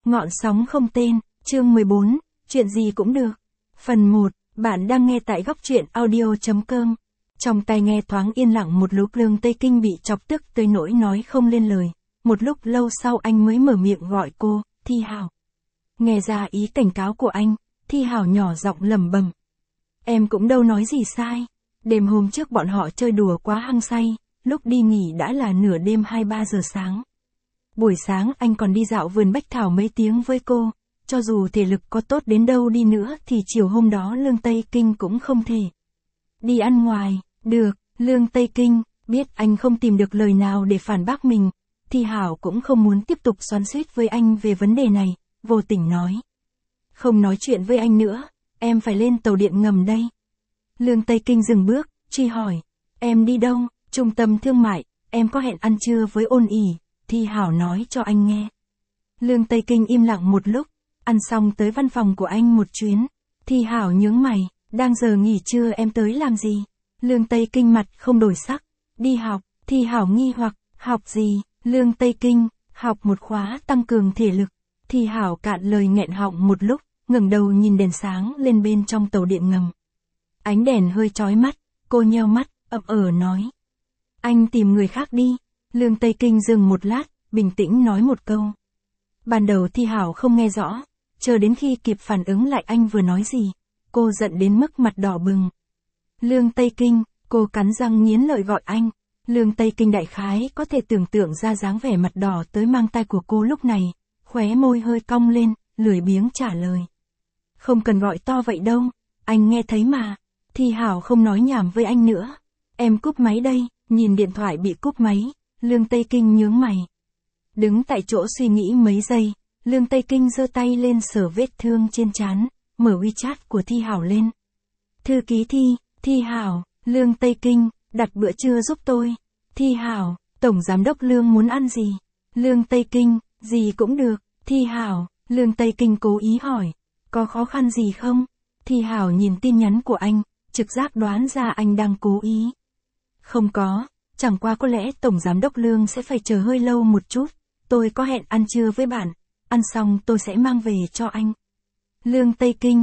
Ngọn sóng không tên, chương 14, chuyện gì cũng được. Phần 1, bạn đang nghe tại góc truyện audio.com. Trong tai nghe thoáng yên lặng một lúc, Lương Tây Kinh bị chọc tức tới nỗi nói không lên lời. Một lúc lâu sau anh mới mở miệng gọi cô, Thi Hảo. Nghe ra ý cảnh cáo của anh, Thi Hảo nhỏ giọng lẩm bẩm. Em cũng đâu nói gì sai. Đêm hôm trước bọn họ chơi đùa quá hăng say, lúc đi nghỉ đã là nửa đêm 2-3 giờ sáng. Buổi sáng anh còn đi dạo vườn bách thảo mấy tiếng với cô, cho dù thể lực có tốt đến đâu đi nữa thì chiều hôm đó Lương Tây Kinh cũng không thể đi ăn ngoài. Được, Lương Tây Kinh biết anh không tìm được lời nào để phản bác mình, Thi Hảo cũng không muốn tiếp tục xoắn xuýt với anh về vấn đề này, vô tình nói. Không nói chuyện với anh nữa, em phải lên tàu điện ngầm đây. Lương Tây Kinh dừng bước, truy hỏi. Em đi đâu? Trung tâm thương mại, em có hẹn ăn trưa với Ôn ỉ, Thi Hảo nói cho anh nghe. Lương Tây Kinh im lặng một lúc, ăn xong tới văn phòng của anh một chuyến. Thi Hảo nhướng mày, đang giờ nghỉ trưa em tới làm gì? Lương Tây Kinh mặt không đổi sắc. Đi học. Thi Hảo nghi hoặc, học gì? Lương Tây Kinh, học một khóa tăng cường thể lực. Thi Hảo cạn lời nghẹn họng một lúc, ngẩng đầu nhìn đèn sáng lên bên trong tàu điện ngầm. Ánh đèn hơi chói mắt, cô nheo mắt, ậm nói. Anh tìm người khác đi. Lương Tây Kinh dừng một lát, bình tĩnh nói một câu. Ban đầu Thi Hảo không nghe rõ, chờ đến khi kịp phản ứng lại anh vừa nói gì, cô giận đến mức mặt đỏ bừng. Lương Tây Kinh, cô cắn răng nghiến lợi gọi anh. Lương Tây Kinh đại khái có thể tưởng tượng ra dáng vẻ mặt đỏ tới mang tai của cô lúc này, khóe môi hơi cong lên, lười biếng trả lời. Không cần gọi to vậy đâu, anh nghe thấy mà. Thi Hảo không nói nhảm với anh nữa. Em cúp máy đây. Nhìn điện thoại bị cúp máy, Lương Tây Kinh nhướng mày. Đứng tại chỗ suy nghĩ mấy giây, Lương Tây Kinh giơ tay lên sờ vết thương trên trán, mở WeChat của Thi Hảo lên. Thư ký Thi Hảo, Lương Tây Kinh, đặt bữa trưa giúp tôi. Thi Hảo, Tổng Giám đốc Lương muốn ăn gì? Lương Tây Kinh, gì cũng được. Thi Hảo, Lương Tây Kinh cố ý hỏi, có khó khăn gì không? Thi Hảo nhìn tin nhắn của anh, trực giác đoán ra anh đang cố ý. Không có, chẳng qua có lẽ Tổng Giám đốc Lương sẽ phải chờ hơi lâu một chút, tôi có hẹn ăn trưa với bạn, ăn xong tôi sẽ mang về cho anh. Lương Tây Kinh,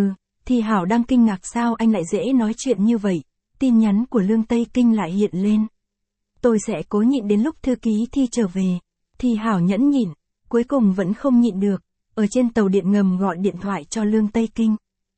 Thi Hảo đang kinh ngạc sao anh lại dễ nói chuyện như vậy, tin nhắn của Lương Tây Kinh lại hiện lên. Tôi sẽ cố nhịn đến lúc thư ký Thi trở về. Thi Hảo nhẫn nhịn, cuối cùng vẫn không nhịn được, ở trên tàu điện ngầm gọi điện thoại cho Lương Tây Kinh.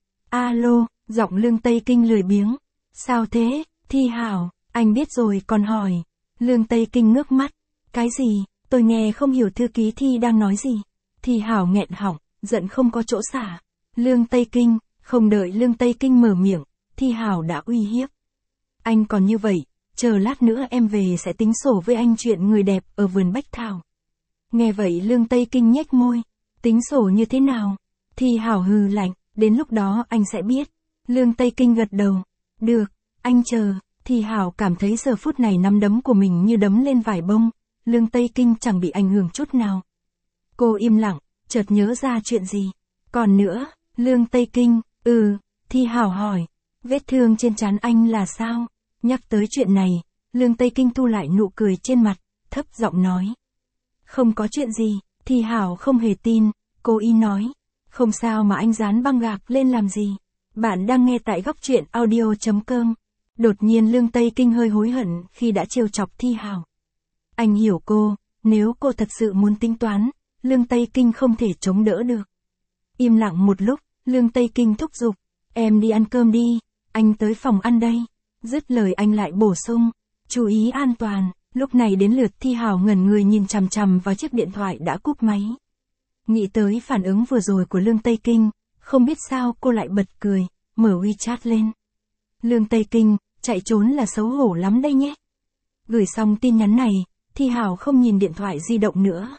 Alo, giọng Lương Tây Kinh lười biếng. Sao thế, Thi Hảo? Anh biết rồi còn hỏi. Lương Tây Kinh ngước mắt. Cái gì? Tôi nghe không hiểu thư ký Thi đang nói gì. Thi Hảo nghẹn họng, giận không có chỗ xả. Lương Tây Kinh, không đợi Lương Tây Kinh mở miệng, Thi Hảo đã uy hiếp. Anh còn như vậy, chờ lát nữa em về sẽ tính sổ với anh chuyện người đẹp ở vườn bách thảo. Nghe vậy Lương Tây Kinh nhếch môi. Tính sổ như thế nào? Thi Hảo hừ lạnh, đến lúc đó anh sẽ biết. Lương Tây Kinh gật đầu. Được, anh chờ. Thi Hảo cảm thấy giờ phút này nắm đấm của mình như đấm lên vải bông, Lương Tây Kinh chẳng bị ảnh hưởng chút nào. Cô im lặng, chợt nhớ ra chuyện gì. Còn nữa, Lương Tây Kinh, Thi Hảo hỏi, vết thương trên trán anh là sao? Nhắc tới chuyện này, Lương Tây Kinh thu lại nụ cười trên mặt, thấp giọng nói. Không có chuyện gì. Thi Hảo không hề tin, cô ý nói. Không sao mà anh dán băng gạc lên làm gì. Bạn đang nghe tại góc truyện audio.com. Đột nhiên Lương Tây Kinh hơi hối hận khi đã trêu chọc Thi Hảo. Anh hiểu cô, nếu cô thật sự muốn tính toán, Lương Tây Kinh không thể chống đỡ được. Im lặng một lúc, Lương Tây Kinh thúc giục. Em đi ăn cơm đi, anh tới phòng ăn đây. Dứt lời anh lại bổ sung. Chú ý an toàn. Lúc này đến lượt Thi Hảo ngẩn người nhìn chằm chằm vào chiếc điện thoại đã cúp máy. Nghĩ tới phản ứng vừa rồi của Lương Tây Kinh, không biết sao cô lại bật cười, mở WeChat lên. Lương Tây Kinh, chạy trốn là xấu hổ lắm đây nhé. Gửi xong tin nhắn này, Thi Hảo không nhìn điện thoại di động nữa.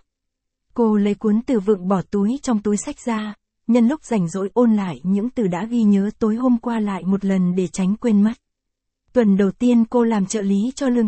Cô lấy cuốn từ vựng bỏ túi trong túi xách ra, nhân lúc rảnh rỗi ôn lại những từ đã ghi nhớ tối hôm qua lại một lần để tránh quên mất. Tuần đầu tiên cô làm trợ lý cho Lương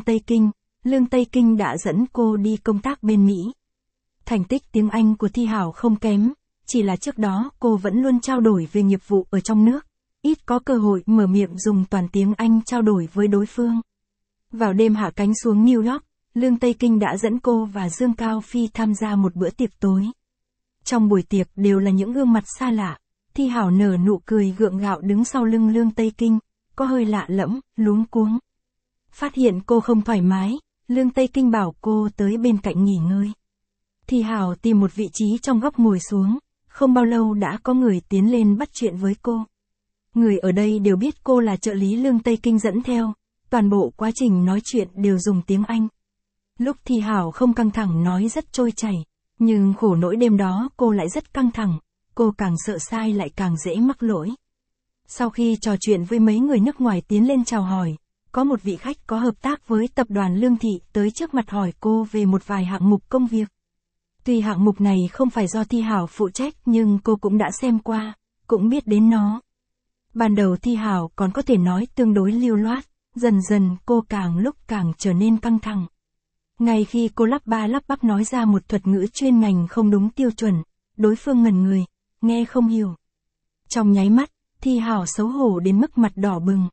Tây Kinh đã dẫn cô đi công tác bên Mỹ. Thành tích tiếng Anh của Thi Hảo không kém, chỉ là trước đó cô vẫn luôn trao đổi về nghiệp vụ ở trong nước, ít có cơ hội mở miệng dùng toàn tiếng Anh trao đổi với đối phương. Vào đêm hạ cánh xuống New York, Lương Tây Kinh đã dẫn cô và Dương Cao Phi tham gia một bữa tiệc tối. Trong buổi tiệc đều là những gương mặt xa lạ. Thi Hảo nở nụ cười gượng gạo đứng sau lưng Lương Tây Kinh, có hơi lạ lẫm, luống cuống. Phát hiện cô không thoải mái, Lương Tây Kinh bảo cô tới bên cạnh nghỉ ngơi. Thi Hảo tìm một vị trí trong góc ngồi xuống, không bao lâu đã có người tiến lên bắt chuyện với cô. Người ở đây đều biết cô là trợ lý Lương Tây Kinh dẫn theo, toàn bộ quá trình nói chuyện đều dùng tiếng Anh. Lúc Thi Hảo không căng thẳng nói rất trôi chảy, nhưng khổ nỗi đêm đó cô lại rất căng thẳng, cô càng sợ sai lại càng dễ mắc lỗi. Sau khi trò chuyện với mấy người nước ngoài tiến lên chào hỏi, có một vị khách có hợp tác với tập đoàn Lương Thị tới trước mặt hỏi cô về một vài hạng mục công việc. Tuy hạng mục này không phải do Thi Hảo phụ trách nhưng cô cũng đã xem qua, cũng biết đến nó. Ban đầu Thi Hảo còn có thể nói tương đối lưu loát, dần dần cô càng lúc càng trở nên căng thẳng. Ngay khi cô lắp ba lắp bắp nói ra một thuật ngữ chuyên ngành không đúng tiêu chuẩn, đối phương ngẩn người, nghe không hiểu. Trong nháy mắt, Thi Hảo xấu hổ đến mức mặt đỏ bừng.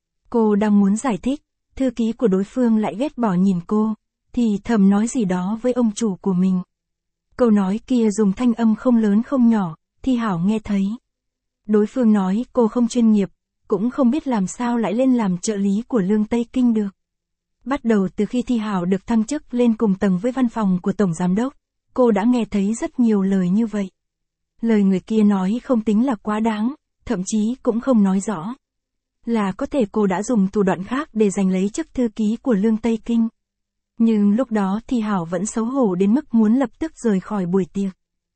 Cô đang muốn giải thích, thư ký của đối phương lại ghét bỏ nhìn cô, thì thầm nói gì đó với ông chủ của mình. Câu nói kia dùng thanh âm không lớn không nhỏ, Thi Hảo nghe thấy. Đối phương nói cô không chuyên nghiệp, cũng không biết làm sao lại lên làm trợ lý của Lương Tây Kinh được. Bắt đầu từ khi Thi Hảo được thăng chức lên cùng tầng với văn phòng của Tổng Giám đốc, cô đã nghe thấy rất nhiều lời như vậy. Lời người kia nói không tính là quá đáng, thậm chí cũng không nói rõ. Là có thể cô đã dùng thủ đoạn khác để giành lấy chức thư ký của Lương Tây Kinh. Nhưng lúc đó Thi Hảo vẫn xấu hổ đến mức muốn lập tức rời khỏi buổi tiệc.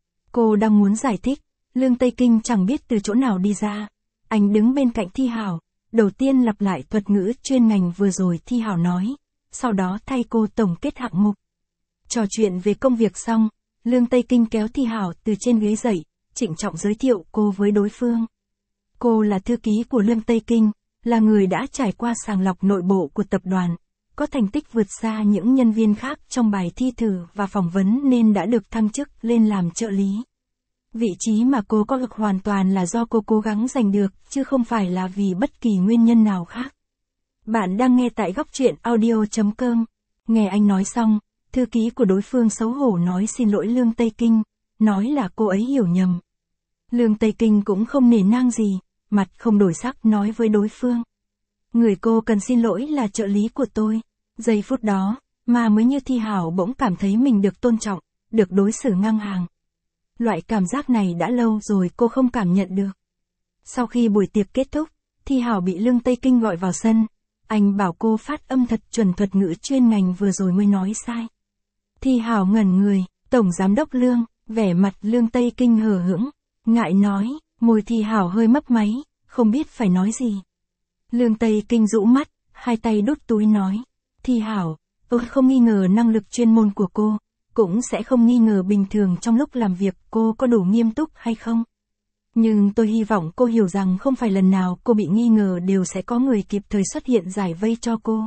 Cô đang muốn giải thích, Lương Tây Kinh chẳng biết từ chỗ nào đi ra. Anh đứng bên cạnh Thi Hảo, đầu tiên lặp lại thuật ngữ chuyên ngành vừa rồi Thi Hảo nói, sau đó thay cô tổng kết hạng mục. Trò chuyện về công việc xong, Lương Tây Kinh kéo Thi Hảo từ trên ghế dậy, trịnh trọng giới thiệu cô với đối phương. Cô là thư ký của Lương Tây Kinh, là người đã trải qua sàng lọc nội bộ của tập đoàn, có thành tích vượt xa những nhân viên khác trong bài thi thử và phỏng vấn nên đã được thăng chức lên làm trợ lý. Vị trí mà cô có được hoàn toàn là do cô cố gắng giành được, chứ không phải là vì bất kỳ nguyên nhân nào khác. Bạn đang nghe tại góc truyện audio.com. Nghe anh nói xong, thư ký của đối phương xấu hổ nói xin lỗi Lương Tây Kinh, nói là cô ấy hiểu nhầm. Lương Tây Kinh cũng không nể nang gì, mặt không đổi sắc nói với đối phương. Người cô cần xin lỗi là trợ lý của tôi. Giây phút đó, mà mới như Thi Hảo bỗng cảm thấy mình được tôn trọng, được đối xử ngang hàng. Loại cảm giác này đã lâu rồi cô không cảm nhận được. Sau khi buổi tiệc kết thúc, Thi Hảo bị Lương Tây Kinh gọi vào sân. Anh bảo cô phát âm thật chuẩn thuật ngữ chuyên ngành vừa rồi mới nói sai. Thi Hảo ngẩn người, Tổng Giám đốc Lương, vẻ mặt Lương Tây Kinh hờ hững, ngại nói, môi Thi Hảo hơi mấp máy, không biết phải nói gì. Lương Tây Kinh rũ mắt, hai tay đút túi nói, Thi Hảo, tôi không nghi ngờ năng lực chuyên môn của cô, cũng sẽ không nghi ngờ bình thường trong lúc làm việc cô có đủ nghiêm túc hay không. Nhưng tôi hy vọng cô hiểu rằng không phải lần nào cô bị nghi ngờ đều sẽ có người kịp thời xuất hiện giải vây cho cô.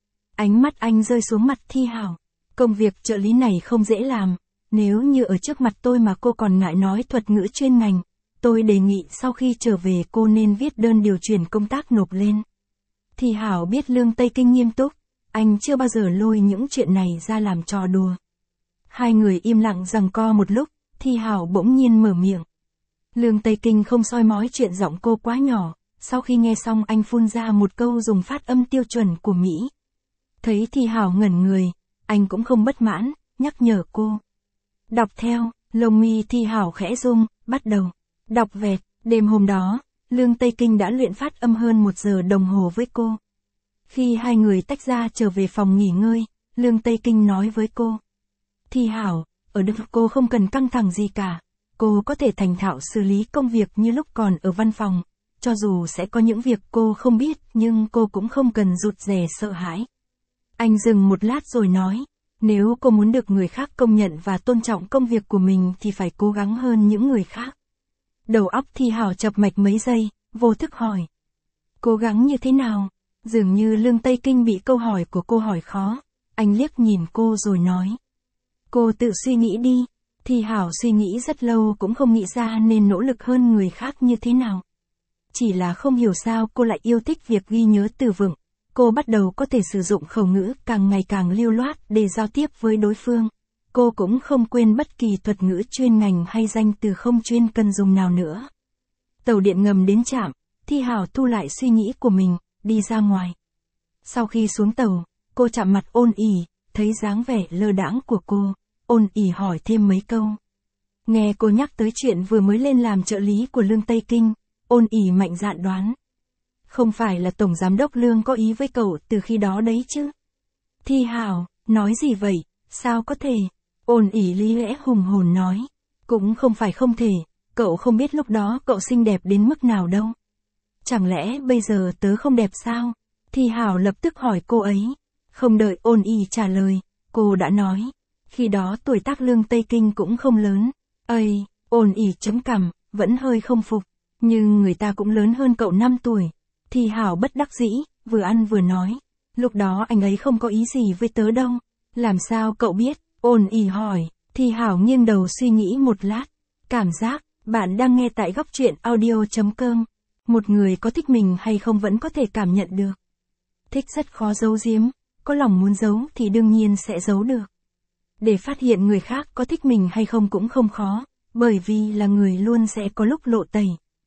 Ánh mắt anh rơi xuống mặt Thi Hảo. Công việc trợ lý này không dễ làm, nếu như ở trước mặt tôi mà cô còn ngại nói thuật ngữ chuyên ngành, tôi đề nghị sau khi trở về cô nên viết đơn điều chuyển công tác nộp lên. Thi Hảo biết Lương Tây Kinh nghiêm túc, anh chưa bao giờ lôi những chuyện này ra làm trò đùa. Hai người im lặng giằng co một lúc, Thi Hảo bỗng nhiên mở miệng. Lương Tây Kinh không soi mói chuyện giọng cô quá nhỏ, sau khi nghe xong anh phun ra một câu dùng phát âm tiêu chuẩn của Mỹ. Thấy Thi Hảo ngẩn người, anh cũng không bất mãn, nhắc nhở cô. Đọc theo, lông mi Thi Hảo khẽ rung, bắt đầu. Đọc vẹt, đêm hôm đó, Lương Tây Kinh đã luyện phát âm hơn 1 giờ đồng hồ với cô. Khi hai người tách ra trở về phòng nghỉ ngơi, Lương Tây Kinh nói với cô. Thi Hảo, ở đây cô không cần căng thẳng gì cả. Cô có thể thành thạo xử lý công việc như lúc còn ở văn phòng. Cho dù sẽ có những việc cô không biết nhưng cô cũng không cần rụt rè sợ hãi. Anh dừng một lát rồi nói. Nếu cô muốn được người khác công nhận và tôn trọng công việc của mình thì phải cố gắng hơn những người khác. Đầu óc Thi Hảo chập mạch mấy giây, vô thức hỏi. Cố gắng như thế nào? Dường như Lương Tây Kinh bị câu hỏi của cô hỏi khó. Anh liếc nhìn cô rồi nói. Cô tự suy nghĩ đi. Thi Hảo suy nghĩ rất lâu cũng không nghĩ ra nên nỗ lực hơn người khác như thế nào. Chỉ là không hiểu sao cô lại yêu thích việc ghi nhớ từ vựng. Cô bắt đầu có thể sử dụng khẩu ngữ càng ngày càng lưu loát để giao tiếp với đối phương. cô cũng không quên bất kỳ thuật ngữ chuyên ngành hay danh từ không chuyên cần dùng nào nữa. Tàu điện ngầm đến trạm, Thi Hào thu lại suy nghĩ của mình, đi ra ngoài. Sau khi xuống tàu, cô chạm mặt Ôn ỉ, thấy dáng vẻ lơ đãng của cô, Ôn ỉ hỏi thêm mấy câu. Nghe cô nhắc tới chuyện vừa mới lên làm trợ lý của Lương Tây Kinh, Ôn ỉ mạnh dạn đoán. Không phải là Tổng Giám đốc Lương có ý với cậu từ khi đó đấy chứ? Thi Hào, nói gì vậy, sao có thể? Ôn ỉ lý lẽ hùng hồn nói. Cũng không phải không thể, cậu không biết lúc đó cậu xinh đẹp đến mức nào đâu. Chẳng lẽ bây giờ tớ không đẹp sao? Thi Hào lập tức hỏi cô ấy. Không đợi Ôn ỉ trả lời, cô đã nói. Khi đó tuổi tác Lương Tây Kinh cũng không lớn. Ây, Ôn ỉ chấm cằm, vẫn hơi không phục. Nhưng người ta cũng lớn hơn cậu 5 tuổi. Thi Hào bất đắc dĩ, vừa ăn vừa nói. Lúc đó anh ấy không có ý gì với tớ đâu. Làm sao cậu biết? Ôn ỉ hỏi. Thi Hào nghiêng đầu suy nghĩ một lát. Cảm giác, bạn đang nghe tại góc truyện audio.com. Một người có thích mình hay không vẫn có thể cảm nhận được. Thích rất khó giấu giếm, có lòng muốn giấu thì đương nhiên sẽ giấu được. Để phát hiện người khác có thích mình hay không cũng không khó, bởi vì là người luôn sẽ có lúc lộ tẩy.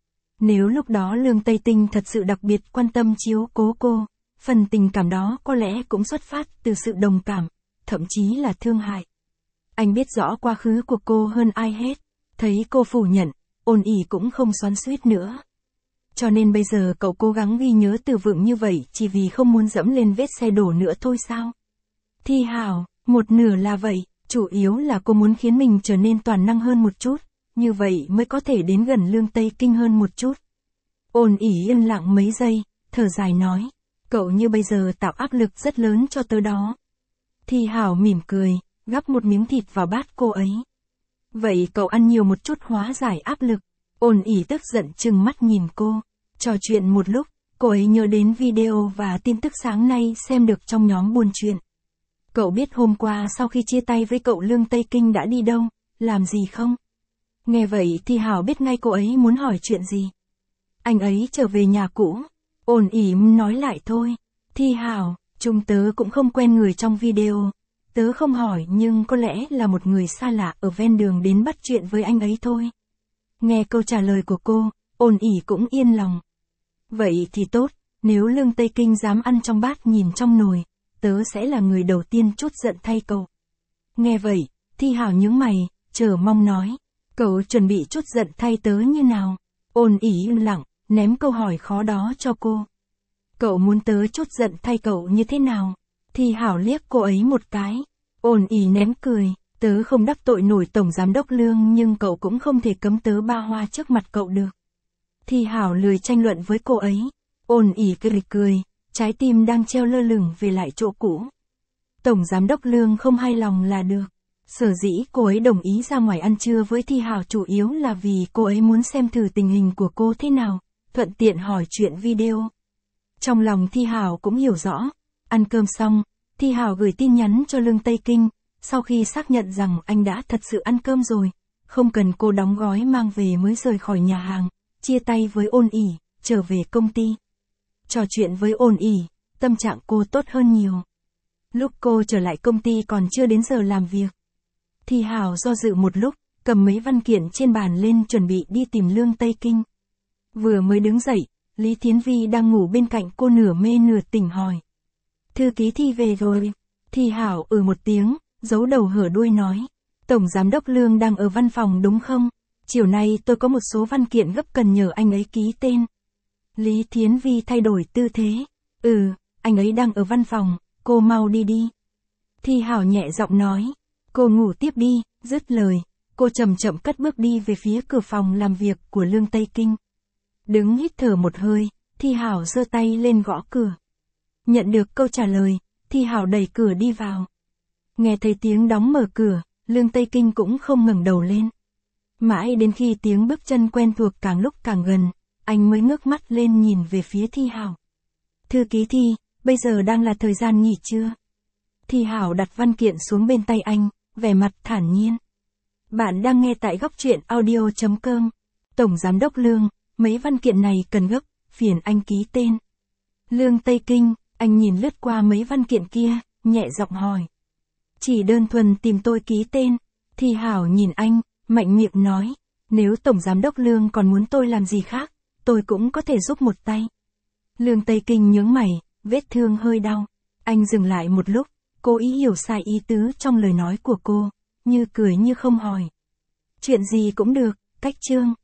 Nếu lúc đó Lương Tây Tinh thật sự đặc biệt quan tâm chiếu cố cô, phần tình cảm đó có lẽ cũng xuất phát từ sự đồng cảm, thậm chí là thương hại. Anh biết rõ quá khứ của cô hơn ai hết, thấy cô phủ nhận, Ôn ỉ cũng không xoắn xuýt nữa. Cho nên bây giờ cậu cố gắng ghi nhớ từ vựng như vậy chỉ vì không muốn dẫm lên vết xe đổ nữa thôi sao? Thi Hào, một nửa là vậy, chủ yếu là cô muốn khiến mình trở nên toàn năng hơn một chút, như vậy mới có thể đến gần Lương Tây Kinh hơn một chút. Ôn ỉ yên lặng mấy giây, thở dài nói, cậu như bây giờ tạo áp lực rất lớn cho tớ đó. Thi Hào mỉm cười, gắp một miếng thịt vào bát cô ấy. Vậy cậu ăn nhiều một chút hóa giải áp lực. Ôn ỉ tức giận trừng mắt nhìn cô. Trò chuyện một lúc, cô ấy nhớ đến video và tin tức sáng nay xem được trong nhóm buôn chuyện. Cậu biết hôm qua sau khi chia tay với cậu Lương Tây Kinh đã đi đâu, làm gì không? Nghe vậy thì Hảo biết ngay cô ấy muốn hỏi chuyện gì. Anh ấy trở về nhà cũ. Ôn ỉ nói lại thôi. Thi Hảo, chúng tớ cũng không quen người trong video. Tớ không hỏi nhưng có lẽ là một người xa lạ ở ven đường đến bắt chuyện với anh ấy thôi. Nghe câu trả lời của cô, Ôn ỉ cũng yên lòng. Vậy thì tốt, nếu Lương Tây Kinh dám ăn trong bát nhìn trong nồi, tớ sẽ là người đầu tiên trút giận thay cậu. Nghe vậy, Thi Hảo nhướng mày, chờ mong nói. Cậu chuẩn bị trút giận thay tớ như nào? Ôn ỉ im lặng, ném câu hỏi khó đó cho cô. Cậu muốn tớ trút giận thay cậu như thế nào? Thi Hảo liếc cô ấy một cái. Ôn ỉ ném cười. Tớ không đắc tội nổi Tổng Giám đốc Lương nhưng cậu cũng không thể cấm tớ ba hoa trước mặt cậu được. Thi Hảo lười tranh luận với cô ấy. Ôn ỉ cười, trái tim đang treo lơ lửng về lại chỗ cũ. Tổng Giám đốc Lương không hài lòng là được. Sở dĩ cô ấy đồng ý ra ngoài ăn trưa với Thi Hảo chủ yếu là vì cô ấy muốn xem thử tình hình của cô thế nào, thuận tiện hỏi chuyện video. Trong lòng Thi Hảo cũng hiểu rõ. Ăn cơm xong, Thi Hảo gửi tin nhắn cho Lương Tây Kinh. Sau khi xác nhận rằng anh đã thật sự ăn cơm rồi, không cần cô đóng gói mang về mới rời khỏi nhà hàng, chia tay với Ôn ỉ, trở về công ty. Trò chuyện với Ôn ỉ, tâm trạng cô tốt hơn nhiều. Lúc cô trở lại công ty còn chưa đến giờ làm việc. Thi Hảo do dự một lúc, cầm mấy văn kiện trên bàn lên chuẩn bị đi tìm Lương Tây Kinh. Vừa mới đứng dậy, Lý Thiến Vi đang ngủ bên cạnh cô nửa mê nửa tỉnh hỏi. Thư ký Thi về rồi. Thi Hảo một tiếng. Giấu đầu hở đuôi nói. Tổng Giám đốc Lương đang ở văn phòng đúng không? Chiều nay tôi có một số văn kiện gấp cần nhờ anh ấy ký tên. Lý Thiến Vi thay đổi tư thế. Anh ấy đang ở văn phòng, cô mau đi đi. Thi Hảo nhẹ giọng nói. Cô ngủ tiếp đi, dứt lời. Cô chậm chậm cất bước đi về phía cửa phòng làm việc của Lương Tây Kinh. Đứng hít thở một hơi, Thi Hảo giơ tay lên gõ cửa. Nhận được câu trả lời, Thi Hảo đẩy cửa đi vào. Nghe thấy tiếng đóng mở cửa, Lương Tây Kinh cũng không ngẩng đầu lên. Mãi đến khi tiếng bước chân quen thuộc càng lúc càng gần, anh mới ngước mắt lên nhìn về phía Thi Hảo. Thư ký Thi, bây giờ đang là thời gian nghỉ trưa. Thi Hảo đặt văn kiện xuống bên tay anh, vẻ mặt thản nhiên. Bạn đang nghe tại góc truyện audio.com. Tổng Giám đốc Lương, mấy văn kiện này cần gấp, phiền anh ký tên. Lương Tây Kinh, anh nhìn lướt qua mấy văn kiện kia, nhẹ giọng hỏi. Chỉ đơn thuần tìm tôi ký tên. Thì Hảo nhìn anh, mạnh miệng nói. Nếu Tổng Giám đốc Lương còn muốn tôi làm gì khác, tôi cũng có thể giúp một tay. Lương Tây Kinh nhướng mày, vết thương hơi đau. Anh dừng lại một lúc, cố ý hiểu sai ý tứ trong lời nói của cô, như cười như không hỏi. Chuyện gì cũng được, cách Trương.